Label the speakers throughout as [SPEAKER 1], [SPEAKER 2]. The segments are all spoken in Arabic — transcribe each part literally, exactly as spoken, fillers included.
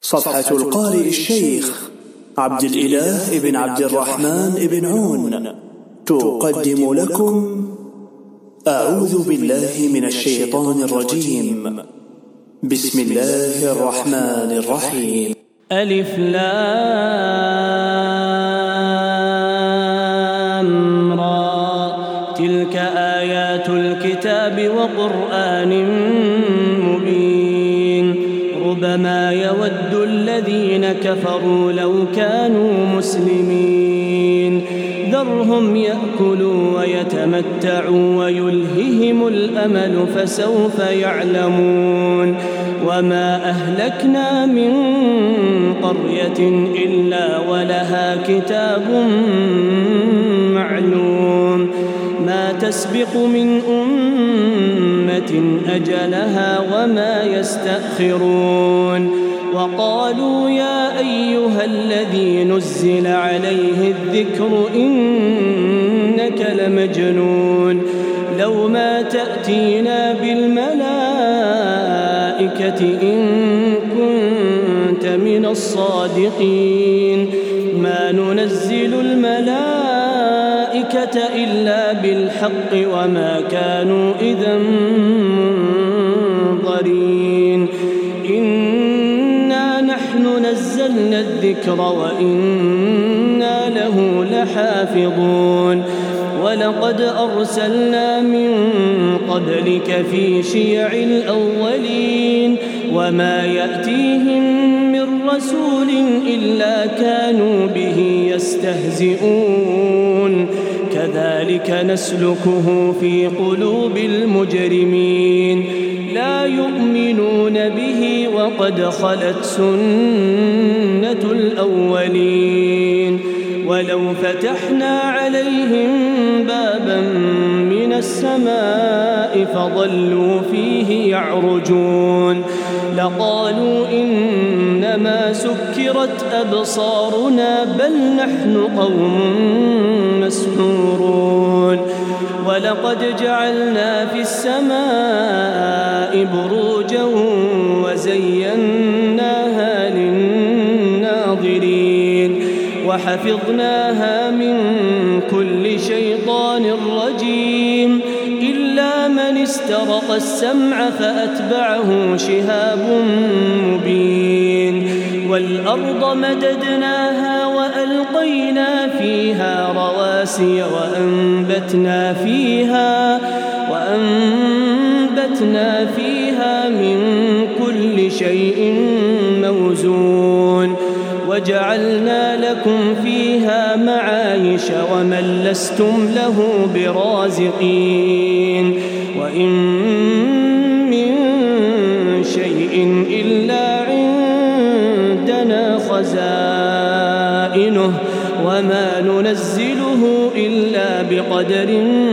[SPEAKER 1] صفحة القارئ الشيخ عبد الإله بن عبد الرحمن بن عون تقدم لكم أعوذ بالله من الشيطان الرجيم. بسم الله الرحمن الرحيم.
[SPEAKER 2] ألف لام را تلك آيات الكتاب وقرآن مبين ربما يود الذين كفروا لو كانوا مسلمين ذرهم يأكلوا ويتمتعوا ويلههم الأمل فسوف يعلمون وما أهلكنا من قرية إلا ولها كتاب معلوم ما تسبق من أمة أجلها وما يستأخرون وقالوا يا أيها الذي نزل عليه الذكر إنك لمجنون لو ما تأتينا بالملائكة إن كنت من الصادقين ما ننزل الملائكة إلا بالحق وما كانوا إذا منظرين إنا نحن نزلنا الذكر وإنا له لحافظون ولقد أرسلنا من قبلك في شيع الأولين وما يأتيهم من رسول إلا كانوا به يستهزئون كذلك نسلكه في قلوب المجرمين لا يؤمنون به وقد خلت سنة الأولين ولو فتحنا عليهم بابا من السماء فظلوا فيه يعرجون لقالوا إنما سكرت أبصارنا بل نحن قوم مسحورون ولقد جعلنا في السماء بروجا وزيناها للناظرين وحفظناها من كل شيطان رجيم إلا من استرق السمع فأتبعه شهاب مبين والأرض مددناها وألقينا فيها رواسي وأنبتنا فيها وأنبتنا فيها من كل شيء موزون وجعلنا لكم فيها معايش ومن لستم له برازقين وإن من شيء إلا عندنا خزائنه وما ننزله إلا بقدر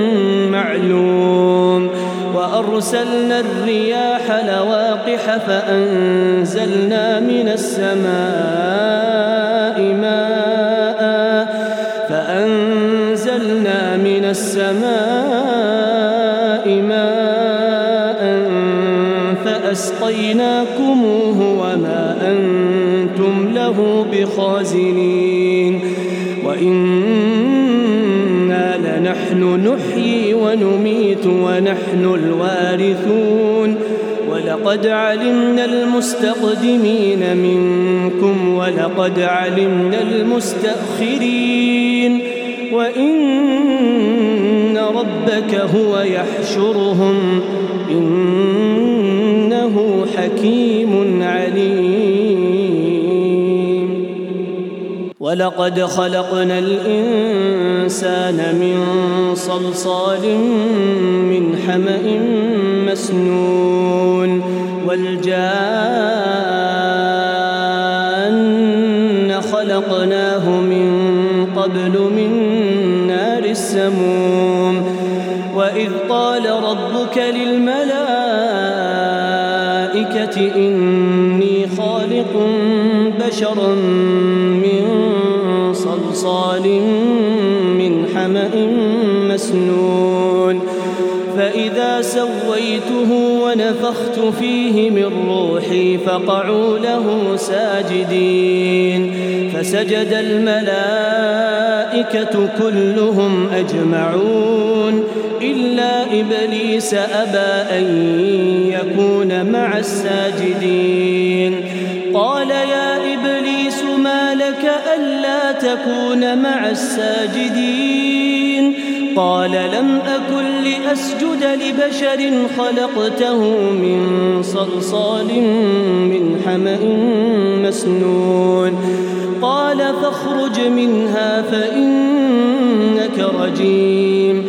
[SPEAKER 2] معلوم وأرسلنا الرياح لواقح فأنزلنا من السماء ماء فأنزلنا من السماء ماء فأسقيناكموه وما أنتم له بخازنين وإنا لنحن نحيي ونميت ونحن الوارثون ولقد علمنا المستقدمين منكم ولقد علمنا المستأخرين وإن ربك هو يحشرهم إنه حكيم عليم ولقد خلقنا الإنسان من صلصال من حمأ مسنون والجان خلقناه من قبل من نار السموم وإذ قال ربك للملائكة إني خالق بشرا من صلصال من حمأ مسنون فإذا سويته ونفخت نفخت فيه من روحي فقعوا له ساجدين فسجد الملائكة كلهم أجمعون إلا إبليس أبى أن يكون مع الساجدين قال يا إبليس ما لك ألا تكون مع الساجدين قال لم أكن لأسجد لبشر خلقته من صلصال من حمأ مسنون قال فاخرج منها فإنك رجيم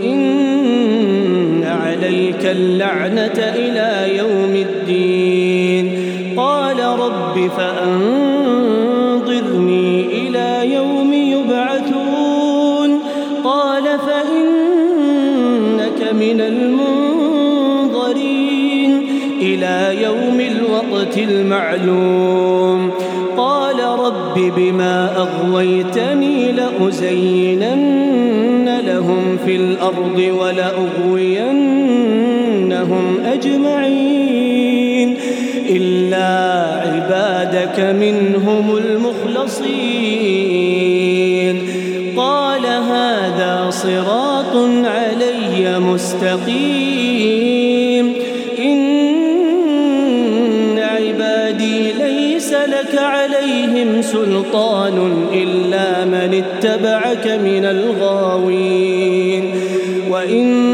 [SPEAKER 2] وإن عليك اللعنة إلى يوم الدين قال رب فأنظرني إلى يوم يبعثون قال فإنك من المنظرين إلى يوم الوقت المعلوم قال رب بما أغويتني لأزينن لهم في الأرض ولأغوينهم أجمعين إلا عبادك منهم المخلصين قال هذا صراط علي مستقيم إن عبادي ليس لك عليهم سلطان إلا من اتبعك من الغاوين وإن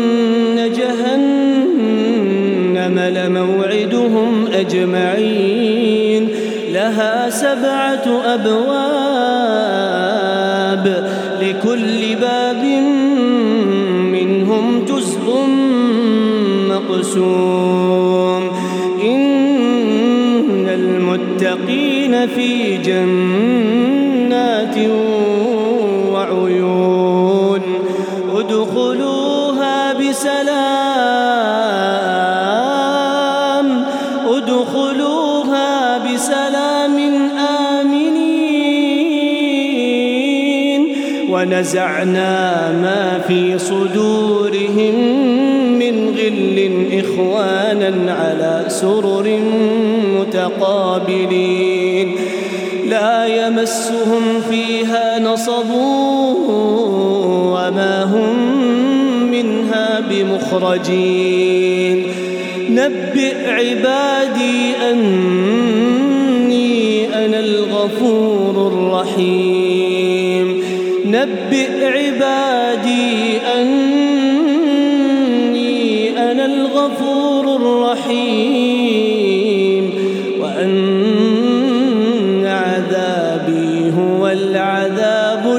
[SPEAKER 2] جهنم لموعدهم أجمعين لها سبعة أبواب لكل باب منهم جزء مقسوم إن المتقين في جنات وعيون ادخلوها بسلام ادخلوها بسلام آمنين ونزعنا ما في صدورهم من غل إخوانا على سرر متقابلين لا يمسهم فيها نصب وما هم منها بمخرجين نبئ عبادي أني أنا الغفور الرحيم نبئ عبادي أني أنا الغفور الرحيم وأن عذابي هو العذاب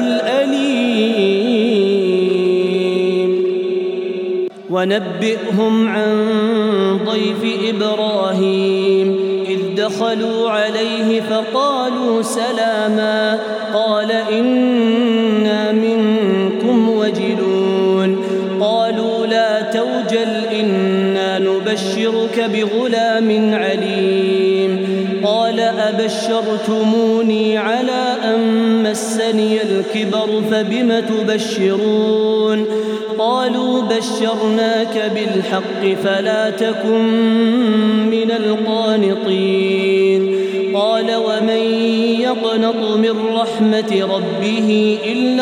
[SPEAKER 2] الأليم ونبئهم عن ضيف إبراهيم إذ دخلوا عليه فقالوا سلاما قال إنا منكم وجلون قالوا لا توجل إنا نبشرك بغلام عليم قال أبشرتموني على أن مسني الكبر فبم تبشرون قالوا بشرناك بالحق فلا تكن من القانطين قال ومن يقنط من رحمة ربه إلا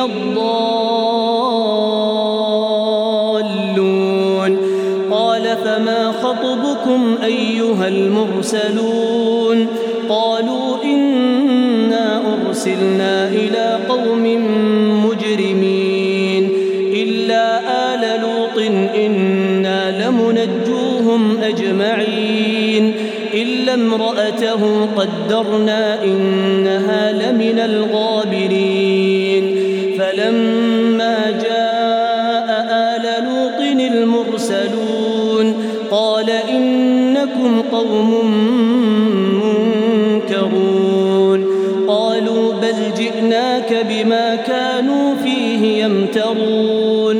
[SPEAKER 2] الضالون قال فما خطبكم أيها المرسلون قالوا إنا أرسلنا إلى قوم مجرمين إلا آل لوط إنا لمنجوهم أجمعين إلا امرأته قدرنا إنها لمن الغابرين فلما جاء آل لوط المرسلون قال إنكم قوم منكرون قالوا بل جئناك بما كانوا فيه يمترون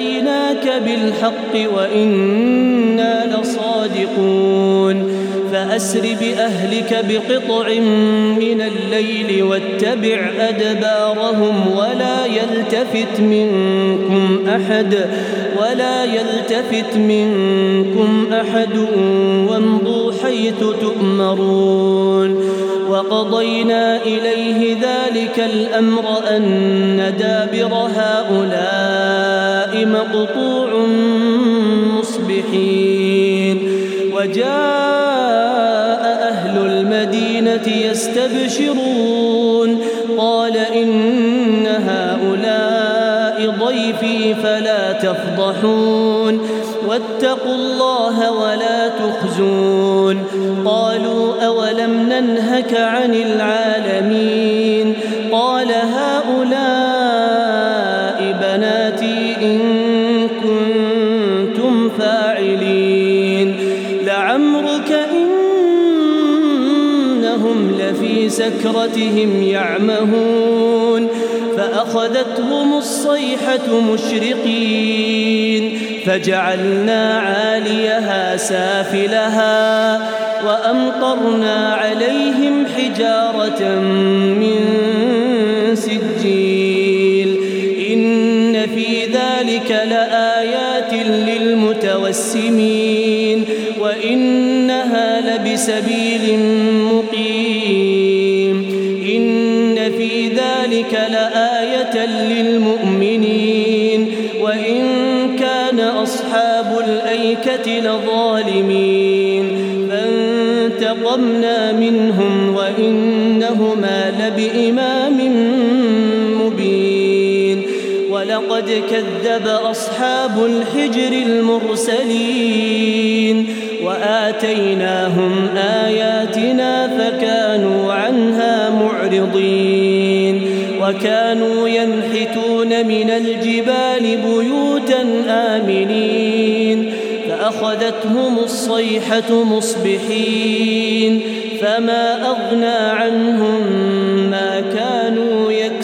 [SPEAKER 2] وأتيناك بالحق وإنا لصادقون وأسر بأهلك بقطع من الليل واتبع أدبارهم ولا يلتفت منكم أحد ولا يلتفت منكم أحد وامضوا حيث تؤمرون. وقضينا إليه ذلك الأمر أن دابر هؤلاء مقطوع مصبحين. وجاء أهل المدينة يستبشرون قال إن هؤلاء ضيفي فلا تفضحون واتقوا الله ولا تخزون. قالوا أولم ننهك عن العالمين قال هؤلاء بناتي إن كنتم فاعلين. لعمرك إنهم لفي سكرتهم يعمهون فأخذتهم الصيحة مشرقين فجعلنا عاليها سافلها وأمطرنا عليهم حجارة من سجيل. إن في ذلك لآيات للمتوسمين وإنها لبسبيل مقيم. إن في ذلك لآية للمؤمنين وإن كان أصحاب الأيكة لظالمين فانتقمنا منهم وإنهما لبإمام مبين. ولقد كذب أصحاب الحجر المرسلين وآتيناهم آياتنا فكانوا عنها معرضين. وكانوا ينحتون من الجبال بيوتا آمنين فأخذتهم الصيحة مصبحين فما أغنى عنهم ما كانوا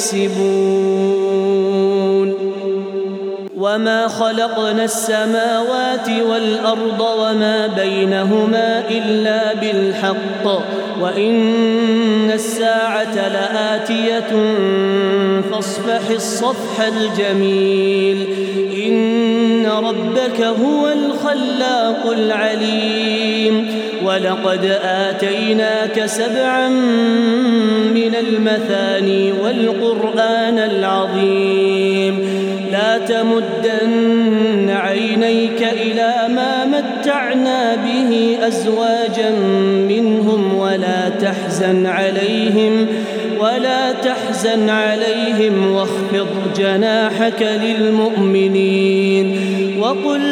[SPEAKER 2] يكسبون. وما خلقنا السماوات والأرض وما بينهما إلا بالحق وإن الساعة لآتية فاصفح الصفح الجميل. إن ربك هو الخلاق العليم. ولقد آتيناك سبعا من المثاني والقرآن العظيم. لا تمدن عينيك إلى ما متعنا به أزواجا منهم ولا تحزن عليهم ولا تحزن عليهم واخفض جناحك للمؤمنين وقل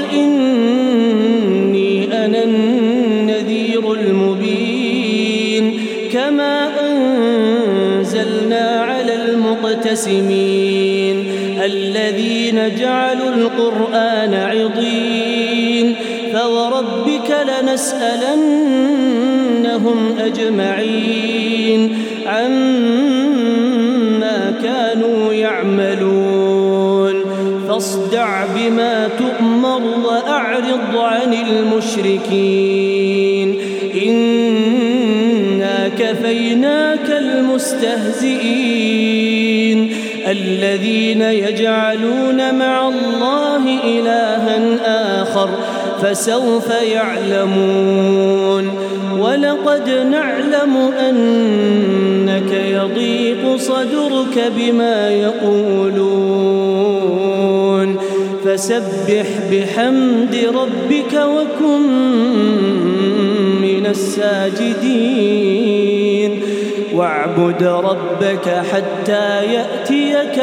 [SPEAKER 2] إني أنا النذير المبين. كما أنزلنا على المقتسمين الذين جعلوا القرآن عضين. فوربك لنسألنهم أجمعين عما كانوا يعملون. فاصدع بما تؤمر وأعرض عن المشركين. إنا كفيناك المستهزئين الذين يجعلون مع الله إلها آخر فسوف يعلمون. ولقد نعلم أنك يضيق صدرك بما يقولون فسبح بحمد ربك وكن من الساجدين واعبد ربك حتى يأتيك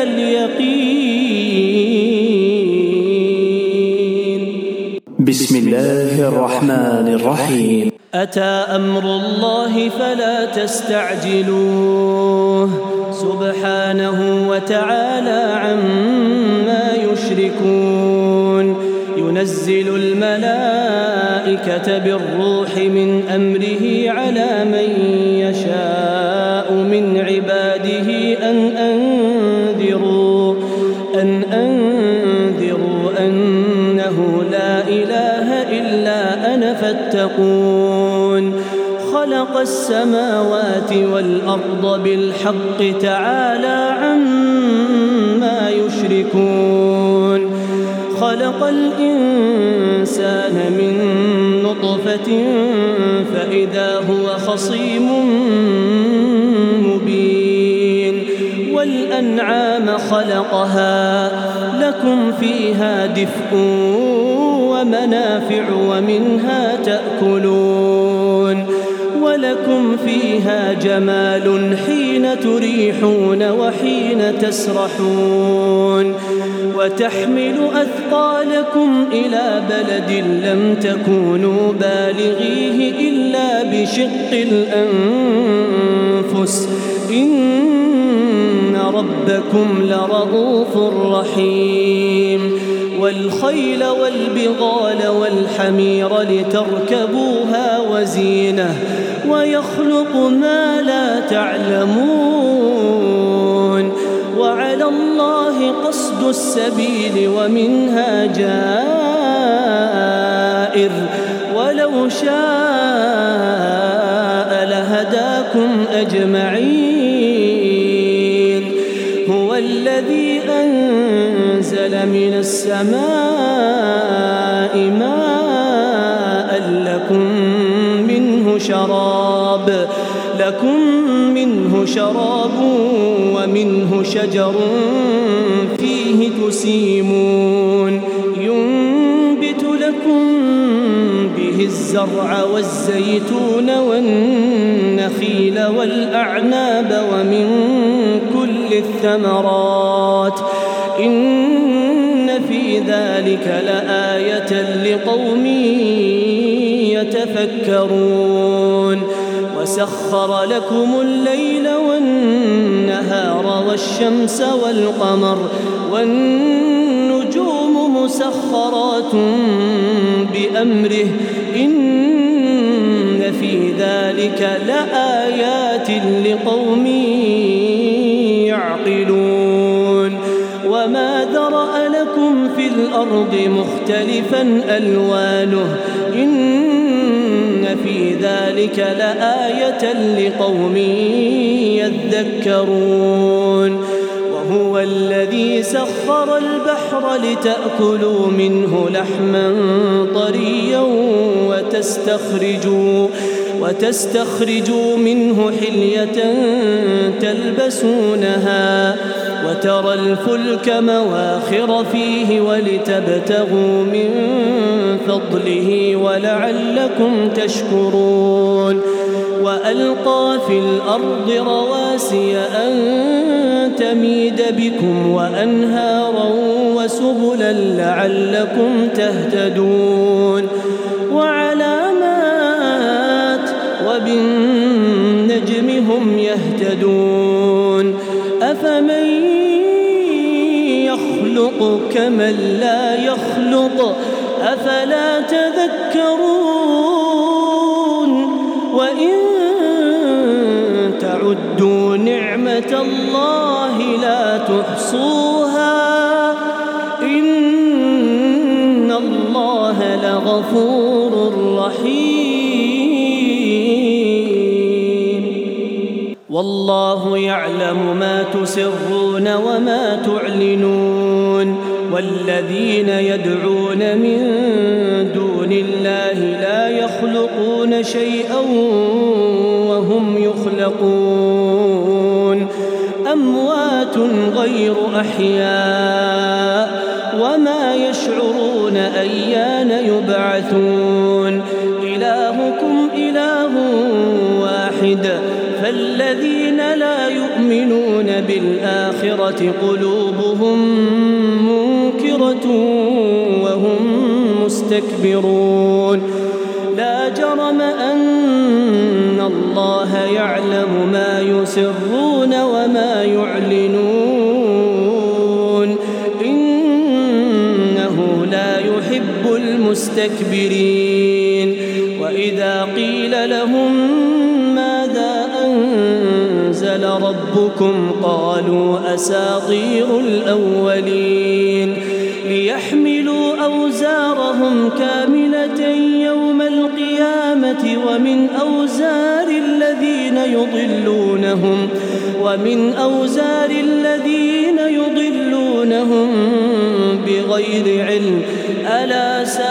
[SPEAKER 2] اليقين.
[SPEAKER 1] بسم الله الرحمن الرحيم.
[SPEAKER 2] أتى أمر الله فلا تستعجلوه سبحانه وتعالى عما يشركون. ينزل الملائكة بالروح من أمره على من يشاء من عباده أن أنذروا أن أنذروا أنه لا إله إلا أنا فاتقون. خلق السماوات والأرض بالحق تعالى عما يشركون خلق الإنسان من نطفة فإذا هو خصيم مبين والأنعام خلقها لكم فيها دفء ومنافع ومنها تأكلون ولكم فيها جمال حين تريحون وحين تسرحون وتحمل أثقالكم إلى بلد لم تكونوا بالغيه إلا بشق الأنفس إن ربكم لرؤوف رحيم والخيل والبغال والحمير لتركبوها وزينة ويخلق ما لا تعلمون وعلى الله قصد السبيل ومنها جائر ولو شاء لهداكم أجمعين هو الذي أنزل من السماء ماء لكم منه شراب لكم منه شراب ومنه شجر فيه تسيمون ينبت لكم به الزرع والزيتون والنخيل والأعناب ومن كل الثمرات إن في ذلك لآية لقوم يتفكرون وسخر لكم الليل والنهار والشمس والقمر والنجوم مسخرات بأمره إن في ذلك لآيات لقوم يعقلون وما ذرأ لكم في الأرض مختلفا ألوانه إن في ذلك لآية لقوم يذكرون وهو الذي سخر البحر لتأكلوا منه لحما طريا وتستخرجوا وتستخرجوا منه حلية تلبسونها وترى الفلك مواخر فيه ولتبتغوا من فضله ولعلكم تشكرون وألقى في الأرض رواسي أن تميد بكم وأنهارا وسبلا لعلكم تهتدون وعلامات وبالنجم هم يهتدون أفمن يخلق كمن لا يخلق أفلا تذكرون وإن تعدوا نعمة الله لا تحصوها إن الله لغفور رحيم والله يعلم ما تسرون وما تعلنون والذين يدعون من دون الله لا يخلقون شيئا وهم يخلقون أموات غير أحياء وما يشعرون أيان يبعثون إلهكم إله واحد فالذين لا يؤمنون بالآخرة قلوبهم منكرة وهم مستكبرون لا جرم أن الله يعلم ما يسرون وما يعلنون إنه لا يحب المستكبرين وإذا قيل لهم ماذا أنزل ربكم قالوا أساطير الأولين ليحملوا أوزارهم كاملة يوم القيامة القيامة ومن أوزار الذين يضلونهم ومن أوزار الذين يضلونهم بغير علم ألا ساء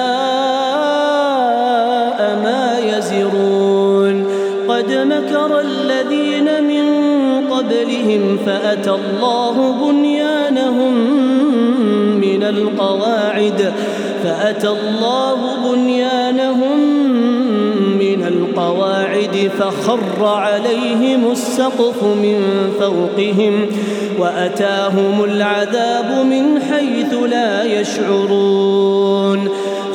[SPEAKER 2] ما يزرون قد مكر الذين من قبلهم فأتى الله بنيانهم من القواعد فأتى الله بنيانهم من القواعد فخر عليهم السقف من فوقهم وأتاهم العذاب من حيث لا يشعرون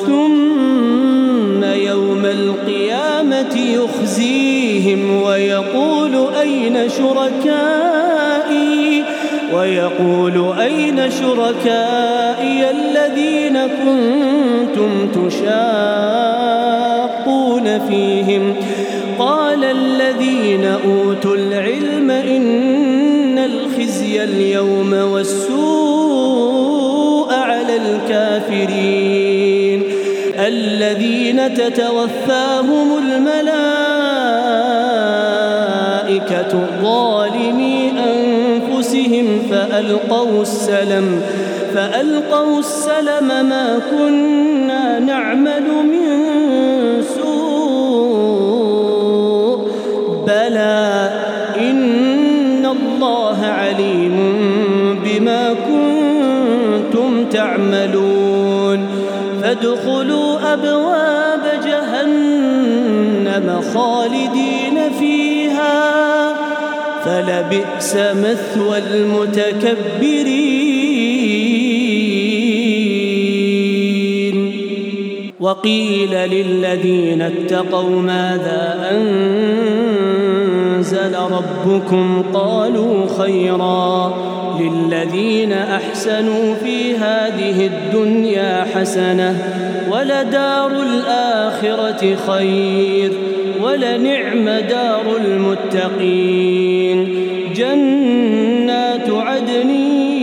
[SPEAKER 2] ثم يوم القيامة يخزيهم ويقول أين شركائي ويقول أين شركائي الذين كنتم تشاقون فيهم قال الذين أوتوا العلم إن الخزي اليوم والسوء على الكافرين الذين تتوفاهم الملائكة ظالمي أنفسهم فألقوا السلم فألقوا السلم ما كنا نعمل من سوء بلى إن الله عليم بما كنتم تعملون فادخلوا أبواب جهنم خالدين فيها فلبئس مثوى المتكبرين وقيل للذين اتقوا ماذا أنزل ربكم قالوا خيرا للذين أحسنوا في هذه الدنيا حسنة ولدار الآخرة خير ولنعم دار المتقين جنات عدن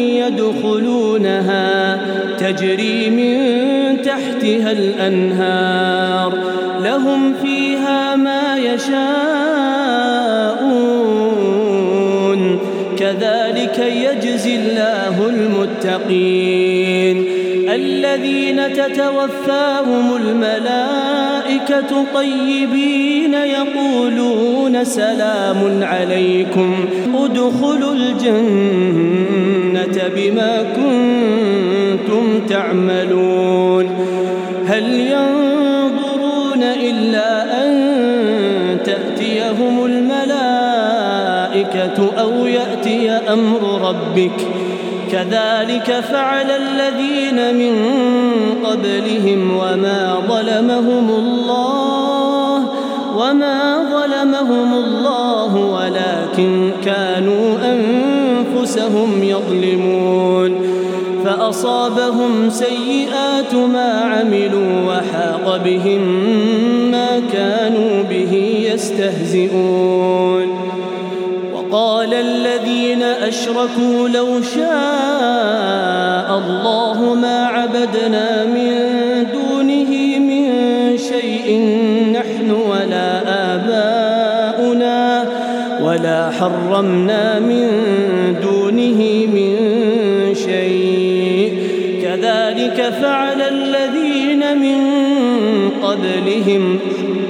[SPEAKER 2] يدخلونها تجري من تحتها الأنهار لهم فيها ما يشاءون كذلك يجزي الله المتقين الذين تتوفاهم الملائكة طيبين يقولون سلام عليكم ادخلوا الجنة بما كنتم تعملون هل ينظرون إلا أن تأتيهم الملائكة أو يأتي أمر ربك كذلك فعل الذين من قبلهم وما ظلمهم الله وما ظلمهم الله ولكن كانوا أنفسهم يظلمون فأصابهم سيئات ما عملوا وحاق بهم ما كانوا به يستهزئون وقال الذين أشركوا لو شاء الله ما عبدنا من دونه من شيء نحن ولا آباؤنا ولا حرمنا من دونه من شيء كذلك فعل الذين من قبلهم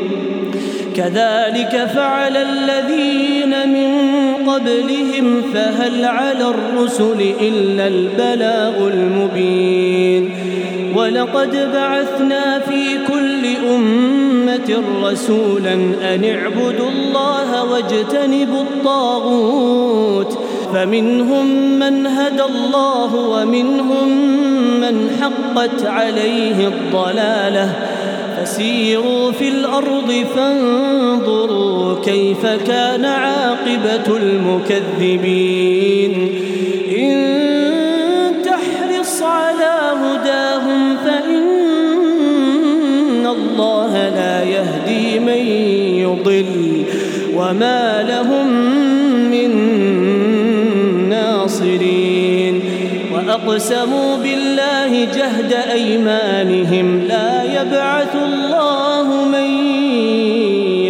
[SPEAKER 2] كذلك فعل الذين من قبلهم فهل على الرسل إلا البلاغ المبين ولقد بعثنا في كل أمة رسولا أن اعبدوا الله واجتنبوا الطاغوت فمنهم من هدى الله ومنهم من حقت عليه الضلالة فسيروا في الأرض فانظروا كيف كان عاقبة المكذبين إن تحرص على هداهم فإن الله لا يهدي من يضل وما لهم من ناصرين وأقسموا بالله جهد أيمانهم لا يبعث الله من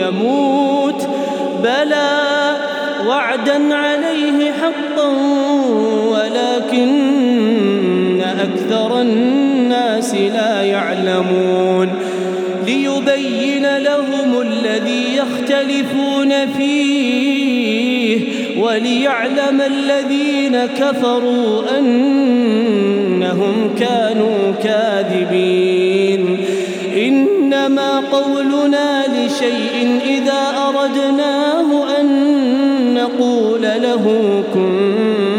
[SPEAKER 2] يموت بلى وعدا عليه حقا ولكن أكثر الناس لا يعلمون ليبين لهم الذي يختلفون فيه وليعلم الذين كفروا أنهم كانوا كاذبين إنما قولنا لشيء إذا أردناه أن نقول له كن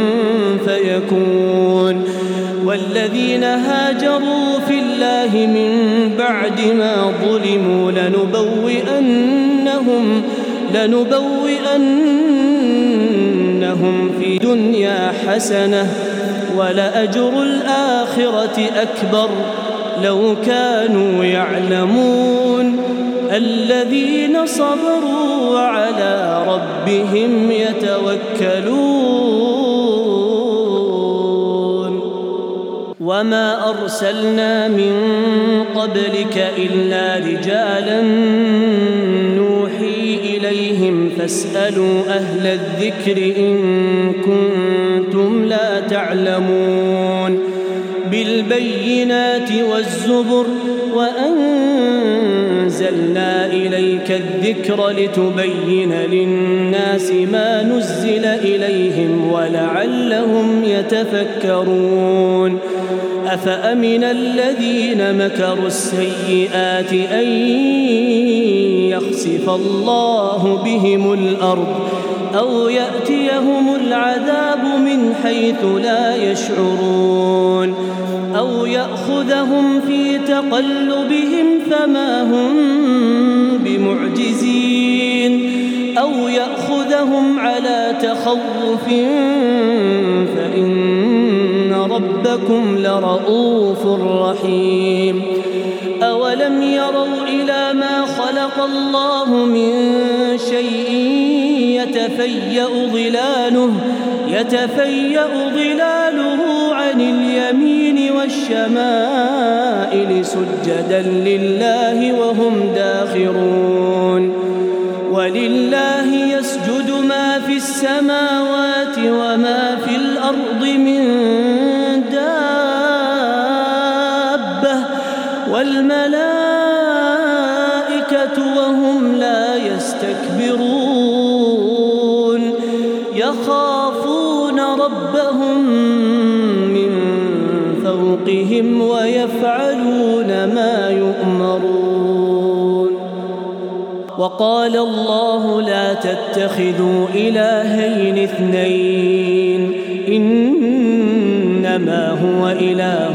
[SPEAKER 2] فيكون والذين هاجروا في الله من بعد ما ظلموا لنبوئنهم لنبوئنهم في دنيا حسنة ولأجر الآخرة أكبر لو كانوا يعلمون الذين صبروا وعلى ربهم يتوكلون وما أرسلنا من قبلك إلا رجالا نوحي إليهم فاسألوا أهل الذكر إن كنتم لا تعلمون بالبينات والزبر وأنزلنا إليك الذكر لتبين للناس ما نزل إليهم ولعلهم يتفكرون أفأمن الذين مكروا السيئات أن يخسف الله بهم الأرض أو يأتيهم العذاب من حيث لا يشعرون أو يأخذهم في تقلبهم فما هم بمعجزين أو يأخذهم على تخوف فإن ربكم لرؤوف رحيم أولم يروا إلى ما خلق الله من شيء يتفيأ ظلاله يتفيأ ظلاله عن اليمين والشمائل سجدا لله وهم داخرون ولله يسجد ما في السماوات وما في الأرض من دابة والملائكة وهم لا يستكبرون يخافون ربهم من فوقهم ويفعلون ما يؤمرون وقال الله لا تتخذوا إلهين اثنين إنما هو إله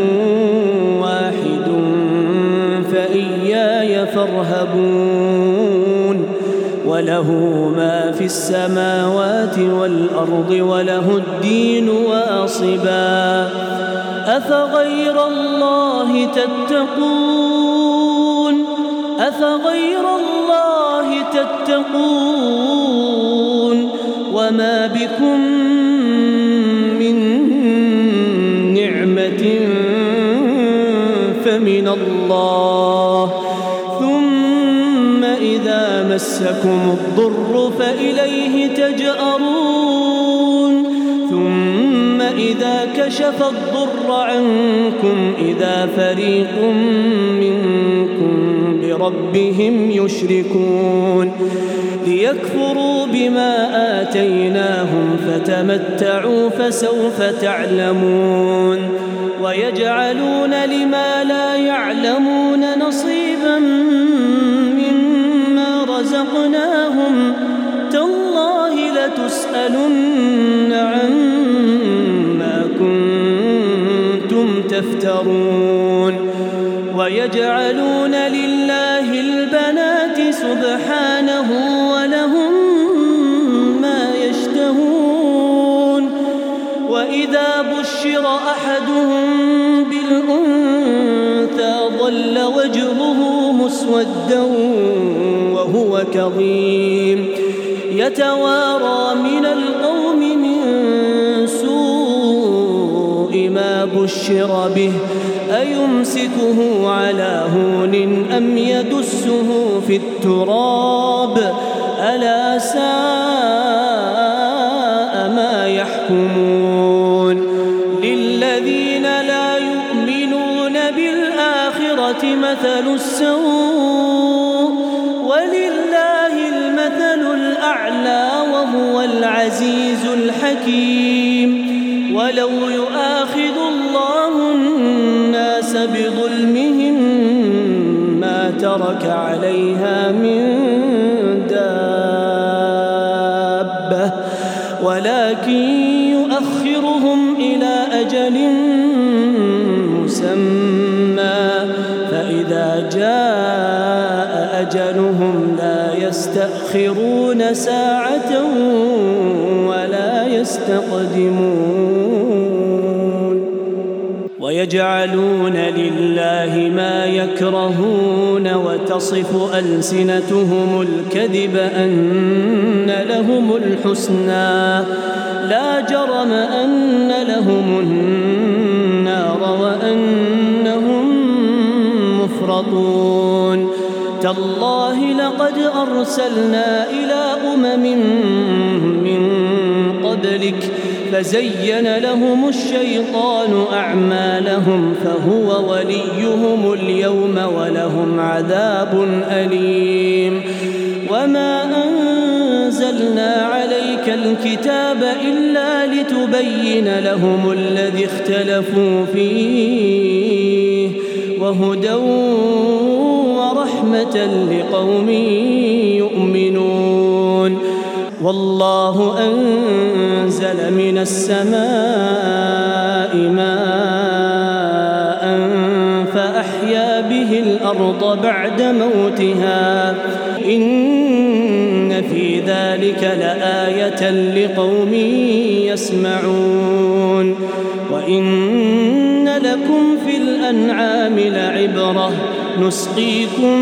[SPEAKER 2] واحد فإياي فارهبون وله ما في السماوات والأرض وله الدين واصبا أفغير الله تتقون أفغير الله تتقون وما بكم من نعمة فمن الله ثم إذا مسكم الضر فإليه تجأرون ثم إذا كشف الضر عنكم إذا فريق منكم بربهم يشركون ليكفروا بما آتيناهم فتمتعوا فسوف تعلمون ويجعلون لما لا يعلمون نصيبا مما رزقناهم تالله لتسألن عما كنتم تفترون ويجعلون لله البنات سبحانه ولهم ما يشتهون وإذا بشر أحدهم بالأنثى ظل وجهه مسودا وهو كظيم يتوارى من القوم من سوء ما بشر به أيمسكه على هون أم يدسه في التراب ألا ساء ما يحكمون للذين لا يؤمنون بالآخرة مثل السوء ولله المثل الأعلى وهو العزيز الحكيم ولو يؤاخذ الله الناس بظلمهم ما ترك عليها من دابة ولكن يؤخرهم إلى أجل مسمى فإذا جاء أجلهم لا يستأخرون ساعة ولا يستقدمون ويجعلون لله ما يكرهون وتصف ألسنتهم الكذب أن لهم الحسنى لا جرم أن لهم النار وأنهم مفرطون تالله لقد أرسلنا إلى أمم من قبلك فزين لهم الشيطان أعمالهم فهو وليهم اليوم ولهم عذاب أليم وما أنزلنا عليك الكتاب إلا لتبين لهم الذي اختلفوا فيه وهدى ورحمة لقوم يؤمنون والله أنزل من السماء ماء فأحيا به الأرض بعد موتها إن في ذلك لآية لقوم يسمعون وإن لكم في الأنعام لعبرة نسقيكم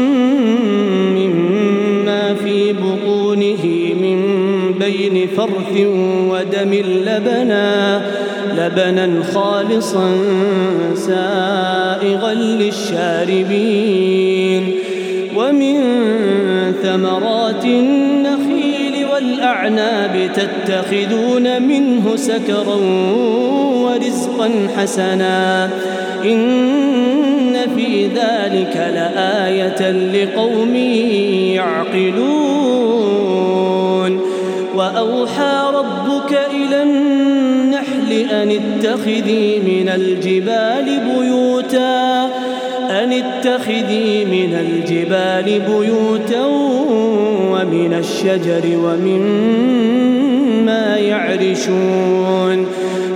[SPEAKER 2] مما في بطونه من بين فرث ودم لبنا لبنا خالصا سائغا للشاربين ومن ثمرات النخيل والأعناب تتخذون منه سكرا ورزقا حسنا إن في ذلك لآية لقوم يعقلون وأوحى ربك إلى النحل أن اتخذي من الجبال بيوتا أن اتخذي من الجبال بيوتا ومن الشجر ومما يعرشون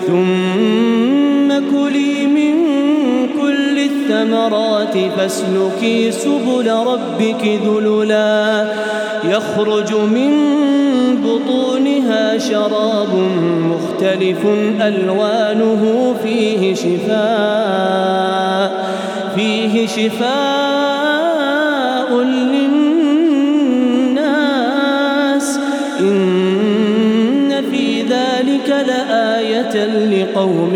[SPEAKER 2] ثم كلي من كل الثمرات فاسلكي سبل ربك ذللا يخرج من بطونها شراب مختلف ألوانه فيه شفاء فيه شفاء للناس إن في ذلك لآية لقوم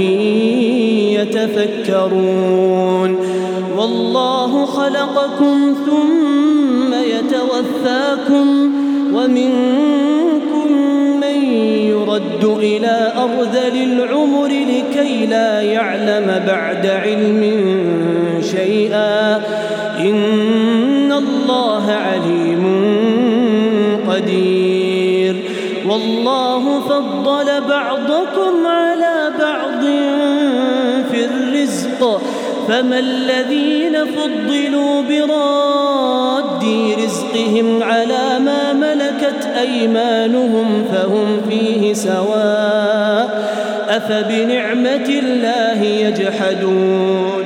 [SPEAKER 2] يتفكرون والله خلقكم ثم يتوفاكم ومنكم من يرد إلى أرذل العمر لكي لا يعلم بعد علم شيئا إن الله عليم قدير والله فضل بعضكم على بعض في الرزق فما الذين فضلوا براد رزقهم على ما ملكت أيمانهم فهم فيه سواء أفبنعمة الله يجحدون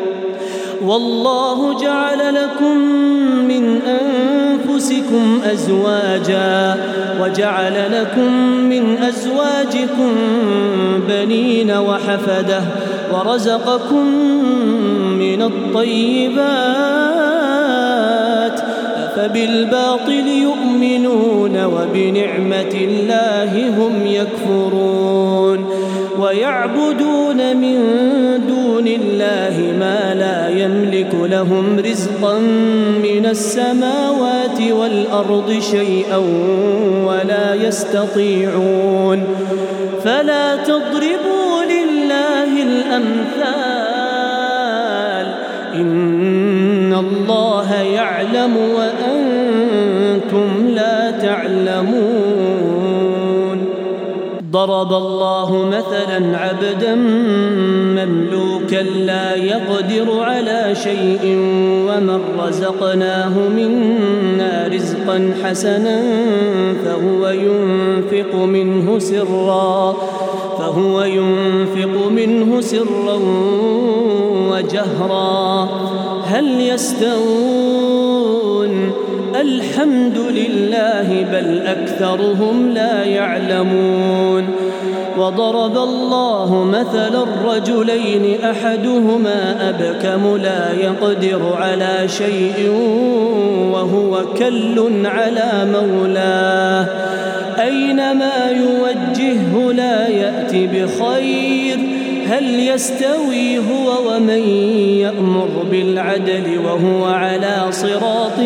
[SPEAKER 2] والله جعل لكم من أنفسكم أزواجا وجعل لكم من أزواجكم بنين وحفدة ورزقكم من الطيبات أفبالباطل يؤمنون وبنعمة الله هم يكفرون ويعبدون من دون لله ما لا يملك لهم رزقا من السماوات والأرض شيئا ولا يستطيعون فلا تضربوا لله الأمثال إن الله يعلم وأنتم لا تعلمون ضرب الله مثلا عبدا مملوكا لا يقدر على شيء ومن رزقناه منا رزقا حسنا فهو ينفق منه سرا فهو ينفق منه سرا وجهرا هل يستوون الحمد لله بل أكثرهم لا يعلمون وضرب الله مثلا الرجلين أحدهما أبكم لا يقدر على شيء وهو كل على مولاه أينما يوجهه لا يأتي بخير هل يستوي هو ومن يأمر بالعدل وهو على صراط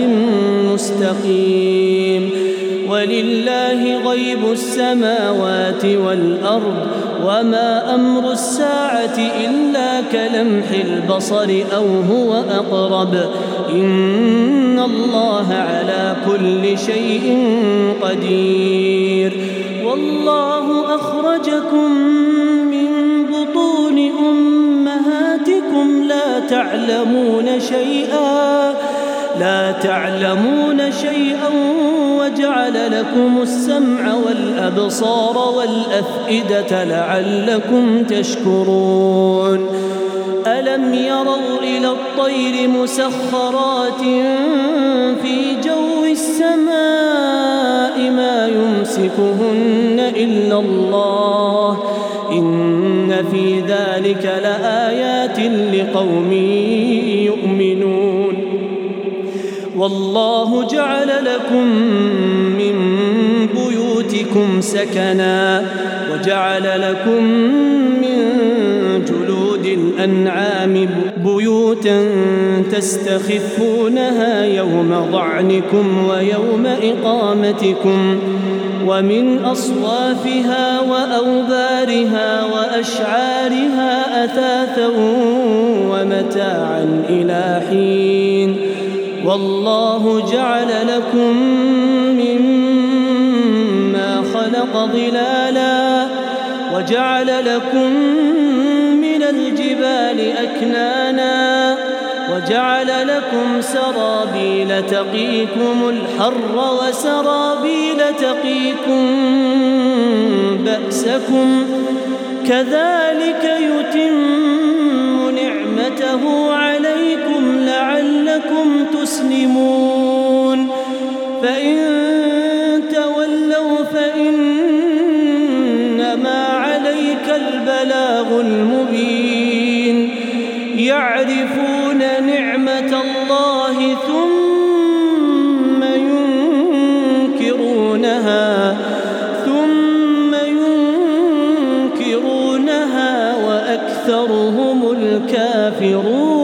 [SPEAKER 2] مستقيم ولله غيب السماوات والأرض وما أمر الساعة إلا كلمح البصر أو هو أقرب إن الله على كل شيء قدير والله أخرجكم من بطون أمهاتكم لا تعلمون شيئا لا تعلمون شيئا وجعل لكم السمع والأبصار والأفئدة لعلكم تشكرون ألم يروا إلى الطير مسخرات في جو السماء ما يمسكهن إلا الله إن في ذلك لآيات لقوم يؤمنون والله جعل لكم من بيوتكم سكنا وجعل لكم من جلود الأنعام بيوتا تستخفونها يوم ضعنكم ويوم إقامتكم ومن أصوافها وأوبارها وأشعارها أثاثا ومتاعا إلى حين والله جعل لكم مما خلق ظلالا وجعل لكم من الجبال أكنانا وجعل لكم سرابيل تقيكم الحر وسرابيل تقيكم بأسكم كذلك يتم نعمته عليكم لعلكم تسلمون فإن تولوا فإنما عليك البلاغ المبين يعرفون نعمة الله ثم ينكرونها ثم ينكرونها وأكثرهم الكافرون